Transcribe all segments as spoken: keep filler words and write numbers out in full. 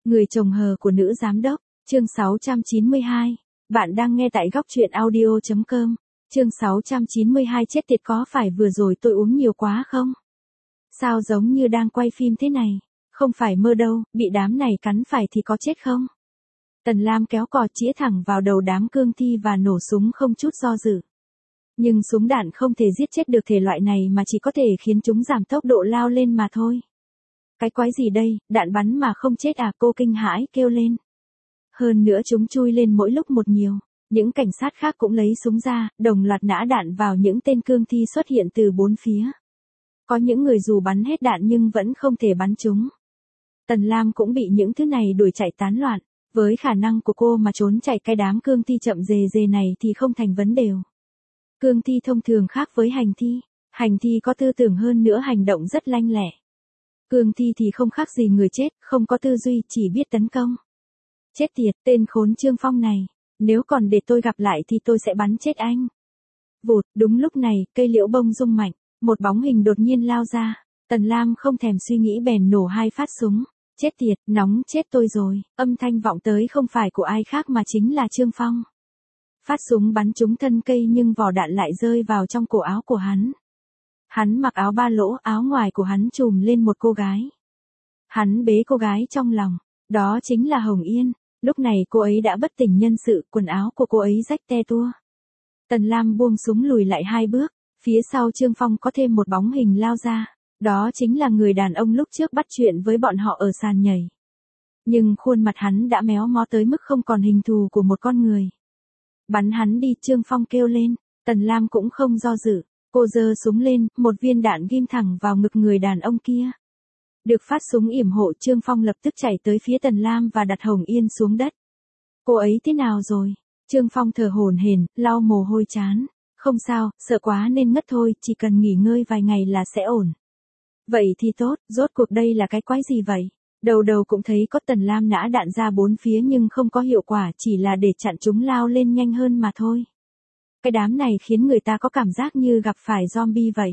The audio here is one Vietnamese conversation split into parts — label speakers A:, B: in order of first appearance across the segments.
A: Người chồng hờ của nữ giám đốc, chương sáu trăm chín mươi hai. Bạn đang nghe tại góc truyện audio chấm com. Chương sáu trăm chín mươi hai chết tiệt, có phải vừa rồi tôi uống nhiều quá không? Sao giống như đang quay phim thế này? Không phải mơ đâu, bị đám này cắn phải thì có chết không? Tần Lam kéo cò chĩa thẳng vào đầu đám cương thi và nổ súng không chút do dự. Nhưng súng đạn không thể giết chết được thể loại này mà chỉ có thể khiến chúng giảm tốc độ lao lên mà thôi. Cái quái gì đây, đạn bắn mà không chết à? Cô kinh hãi kêu lên. Hơn nữa chúng chui lên mỗi lúc một nhiều. Những cảnh sát khác cũng lấy súng ra, đồng loạt nã đạn vào những tên cương thi xuất hiện từ bốn phía. Có những người dù bắn hết đạn nhưng vẫn không thể bắn chúng. Tần Lam cũng bị những thứ này đuổi chạy tán loạn. Với khả năng của cô mà trốn chạy cái đám cương thi chậm rề rề này thì không thành vấn đề. Cương thi thông thường khác với hành thi. Hành thi có tư tưởng hơn nữa, hành động rất lanh lẹ. Cương thi thì không khác gì người chết, không có tư duy, chỉ biết tấn công. Chết tiệt, tên khốn Trương Phong này. Nếu còn để tôi gặp lại thì tôi sẽ bắn chết anh. Vụt, đúng lúc này, cây liễu bông rung mạnh. Một bóng hình đột nhiên lao ra. Tần Lam không thèm suy nghĩ bèn nổ hai phát súng. Chết tiệt, nóng chết tôi rồi. Âm thanh vọng tới không phải của ai khác mà chính là Trương Phong. Phát súng bắn trúng thân cây nhưng vỏ đạn lại rơi vào trong cổ áo của hắn. Hắn mặc áo ba lỗ, áo ngoài của hắn trùm lên một cô gái. Hắn bế cô gái trong lòng. Đó chính là Hồng Yên. Lúc này cô ấy đã bất tỉnh nhân sự, quần áo của cô ấy rách te tua. Tần Lam buông súng lùi lại hai bước. Phía sau Trương Phong có thêm một bóng hình lao ra. Đó chính là người đàn ông lúc trước bắt chuyện với bọn họ ở sàn nhảy. Nhưng khuôn mặt hắn đã méo mó tới mức không còn hình thù của một con người. Bắn hắn đi, Trương Phong kêu lên. Tần Lam cũng không do dự. Cô giơ súng lên, một viên đạn ghim thẳng vào ngực người đàn ông kia. Được phát súng yểm hộ, Trương Phong lập tức chạy tới phía Tần Lam và đặt Hồng Yên xuống đất. Cô ấy thế nào rồi? Trương Phong thở hổn hển, lau mồ hôi trán. Không sao, sợ quá nên ngất thôi, chỉ cần nghỉ ngơi vài ngày là sẽ ổn. Vậy thì tốt, rốt cuộc đây là cái quái gì vậy? Đầu đầu cũng thấy có Tần Lam nã đạn ra bốn phía nhưng không có hiệu quả, chỉ là để chặn chúng lao lên nhanh hơn mà thôi. Cái đám này khiến người ta có cảm giác như gặp phải zombie vậy.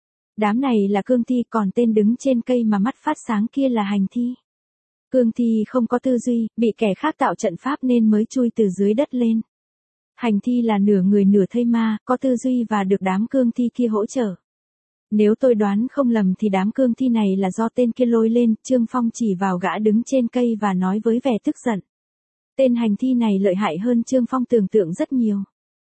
A: Đám này là cương thi, còn tên đứng trên cây mà mắt phát sáng kia là hành thi. Cương thi không có tư duy, bị kẻ khác tạo trận pháp nên mới chui từ dưới đất lên. Hành thi là nửa người nửa thây ma, có tư duy và được đám cương thi kia hỗ trợ. Nếu tôi đoán không lầm thì đám cương thi này là do tên kia lôi lên. Trương Phong chỉ vào gã đứng trên cây và nói với vẻ tức giận. Tên hành thi này lợi hại hơn Trương Phong tưởng tượng rất nhiều.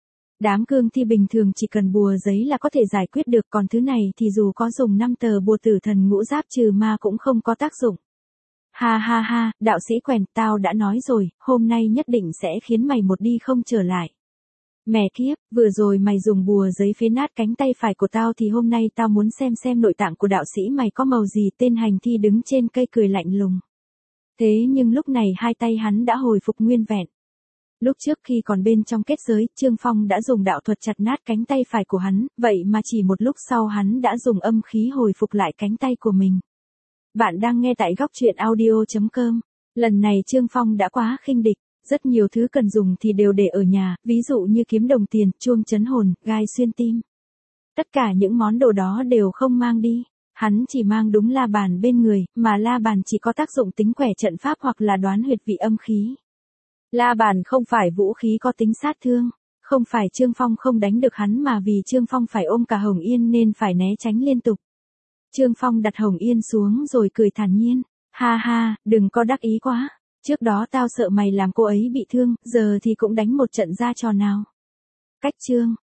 A: Đám cương thi bình thường chỉ cần bùa giấy là có thể giải quyết được, còn thứ này thì dù có dùng năm tờ bùa tử thần ngũ giáp trừ ma cũng không có tác dụng. Ha ha ha, đạo sĩ quèn, tao đã nói rồi, hôm nay nhất định sẽ khiến mày một đi không trở lại. Mẹ kiếp, vừa rồi mày dùng bùa giấy phế nát cánh tay phải của tao thì hôm nay tao muốn xem xem nội tạng của đạo sĩ mày có màu gì. Tên hành thi đứng trên cây cười lạnh lùng. Thế nhưng lúc này hai tay hắn đã hồi phục nguyên vẹn. Lúc trước khi còn bên trong kết giới, Trương Phong đã dùng đạo thuật chặt nát cánh tay phải của hắn, vậy mà chỉ một lúc sau hắn đã dùng âm khí hồi phục lại cánh tay của mình. Bạn đang nghe tại góc truyện audio chấm com. Lần này Trương Phong đã quá khinh địch. Rất nhiều thứ cần dùng thì đều để ở nhà, ví dụ như kiếm đồng tiền, chuông chấn hồn, gai xuyên tim. Tất cả những món đồ đó đều không mang đi. Hắn chỉ mang đúng la bàn bên người, mà la bàn chỉ có tác dụng tính quẻ trận pháp hoặc là đoán huyệt vị âm khí. La bàn không phải vũ khí có tính sát thương. Không phải Trương Phong không đánh được hắn mà vì Trương Phong phải ôm cả Hồng Yên nên phải né tránh liên tục. Trương Phong đặt Hồng Yên xuống rồi cười thản nhiên. Ha ha, đừng có đắc ý quá. Trước đó tao sợ mày làm cô ấy bị thương, giờ thì cũng đánh một trận ra trò nào. Cách Trương,